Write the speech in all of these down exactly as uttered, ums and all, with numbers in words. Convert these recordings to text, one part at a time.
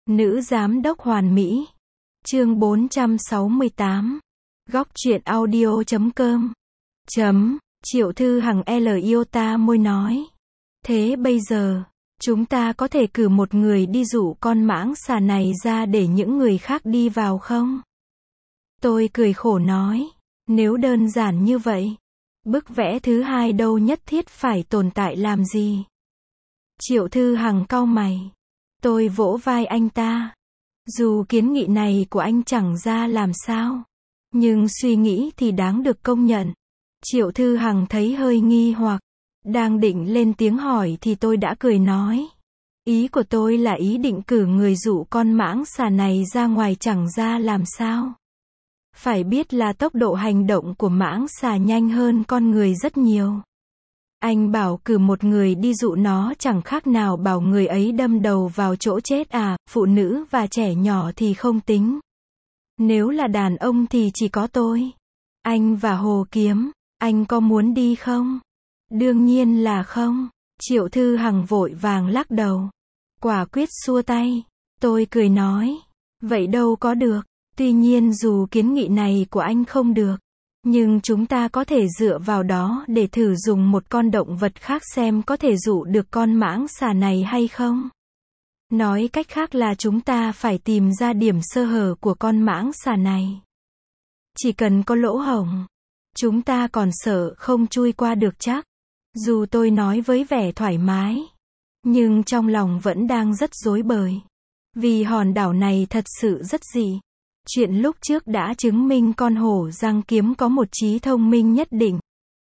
Nữ giám đốc hoàn mỹ. Chương bốn trăm sáu mươi tám. Góc truyện audio chấm com. Chấm. Triệu Thư Hằng L Iota môi nói. Thế bây giờ, chúng ta có thể cử một người đi dụ con mãng xà này ra để những người khác đi vào không? Tôi cười khổ nói. Nếu đơn giản như vậy, bức vẽ thứ hai đâu nhất thiết phải tồn tại làm gì? Triệu Thư Hằng cau mày. Tôi vỗ vai anh ta. Dù kiến nghị này của anh chẳng ra làm sao, nhưng suy nghĩ thì đáng được công nhận. Triệu Thư Hằng thấy hơi nghi hoặc, đang định lên tiếng hỏi thì tôi đã cười nói. Ý của tôi là ý định cử người dụ con mãng xà này ra ngoài chẳng ra làm sao. Phải biết là tốc độ hành động của mãng xà nhanh hơn con người rất nhiều. Anh bảo cử một người đi dụ nó chẳng khác nào bảo người ấy đâm đầu vào chỗ chết à, phụ nữ và trẻ nhỏ thì không tính. Nếu là đàn ông thì chỉ có tôi, anh và Hồ Kiếm. Anh có muốn đi không? Đương nhiên là không. Triệu Thư Hằng vội vàng lắc đầu, quả quyết xua tay. Tôi cười nói, vậy đâu có được. Tuy nhiên dù kiến nghị này của anh không được, nhưng chúng ta có thể dựa vào đó để thử dùng một con động vật khác xem có thể dụ được con mãng xà này hay không. Nói cách khác là chúng ta phải tìm ra điểm sơ hở của con mãng xà này. Chỉ cần có lỗ hổng, chúng ta còn sợ không chui qua được chắc. Dù tôi nói với vẻ thoải mái, nhưng trong lòng vẫn đang rất rối bời. Vì hòn đảo này thật sự rất dị. Chuyện lúc trước đã chứng minh con hổ răng kiếm có một trí thông minh nhất định.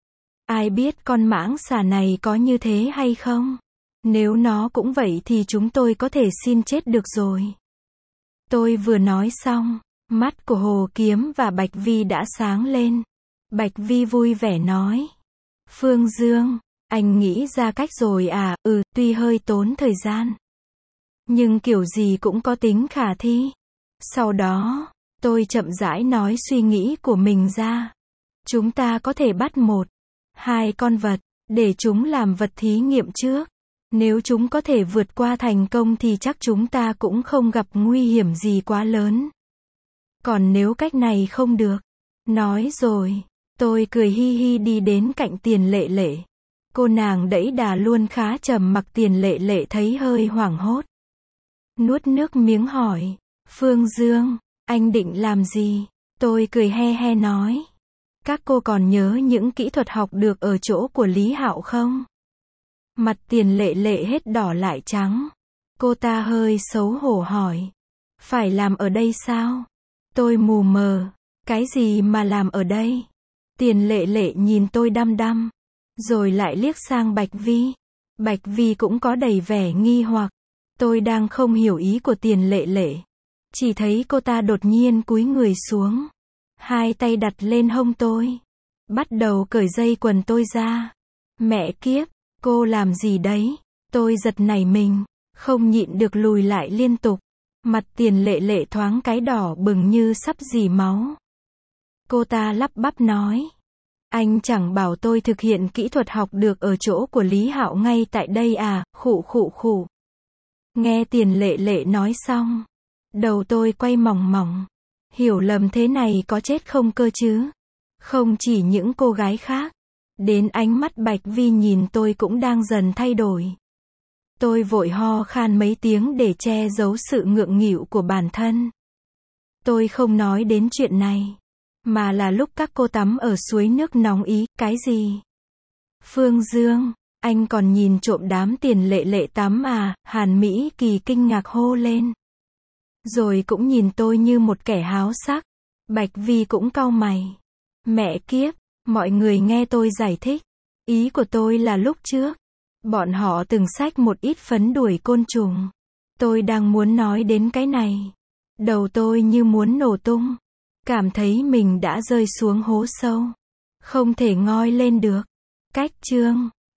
Ai biết con mãng xà này có như thế hay không? Nếu nó cũng vậy thì chúng tôi có thể xin chết được rồi. Tôi vừa nói xong, mắt của Hồ Kiếm và Bạch Vi đã sáng lên. Bạch Vi vui vẻ nói. Phương Dương, anh nghĩ ra cách rồi à? Ừ, tuy hơi tốn thời gian, nhưng kiểu gì cũng có tính khả thi. Sau đó, tôi chậm rãi nói suy nghĩ của mình ra. Chúng ta có thể bắt một, hai con vật, để chúng làm vật thí nghiệm trước. Nếu chúng có thể vượt qua thành công thì chắc chúng ta cũng không gặp nguy hiểm gì quá lớn. Còn nếu cách này không được, nói rồi, tôi cười hi hi đi đến cạnh Tiền Lệ Lệ. Cô nàng đẫy đà luôn khá trầm mặc. Tiền Lệ Lệ thấy hơi hoảng hốt, nuốt nước miếng hỏi, Phương Dương, anh định làm gì? Tôi cười he he nói. Các cô còn nhớ những kỹ thuật học được ở chỗ của Lý Hạo không? Mặt Tiền Lệ Lệ hết đỏ lại trắng. Cô ta hơi xấu hổ hỏi. Phải làm ở đây sao? Tôi mù mờ. Cái gì mà làm ở đây? Tiền Lệ Lệ nhìn tôi đăm đăm, rồi lại liếc sang Bạch Vi. Bạch Vi cũng có đầy vẻ nghi hoặc. Tôi đang không hiểu ý của Tiền Lệ Lệ. Chỉ thấy cô ta đột nhiên cúi người xuống, hai tay đặt lên hông tôi, bắt đầu cởi dây quần tôi ra. Mẹ kiếp, cô làm gì đấy? Tôi giật nảy mình, không nhịn được lùi lại liên tục. Mặt Tiền Lệ Lệ thoáng cái đỏ bừng như sắp rỉ máu. Cô ta lắp bắp nói. Anh chẳng bảo tôi thực hiện kỹ thuật học được ở chỗ của Lý Hạo ngay tại đây à? Khụ khụ khụ. Nghe Tiền Lệ Lệ nói xong, đầu tôi quay mòng mòng. Hiểu lầm thế này có chết không cơ chứ? Không chỉ những cô gái khác, đến ánh mắt Bạch Vi nhìn tôi cũng đang dần thay đổi. Tôi vội ho khan mấy tiếng để che giấu sự ngượng nghịu của bản thân. Tôi không nói đến chuyện này, mà là lúc các cô tắm ở suối nước nóng ý. Cái gì? Phương Dương, anh còn nhìn trộm đám Tiền Lệ Lệ tắm à? Hàn Mỹ Kỳ kinh ngạc hô lên. Rồi cũng nhìn tôi như một kẻ háo sắc. Bạch Vi cũng cau mày. Mẹ kiếp, mọi người nghe tôi giải thích. Ý của tôi là lúc trước, bọn họ từng xách một ít phấn đuổi côn trùng. Tôi đang muốn nói đến cái này. Đầu tôi như muốn nổ tung. Cảm thấy mình đã rơi xuống hố sâu, không thể ngoi lên được. Cách chương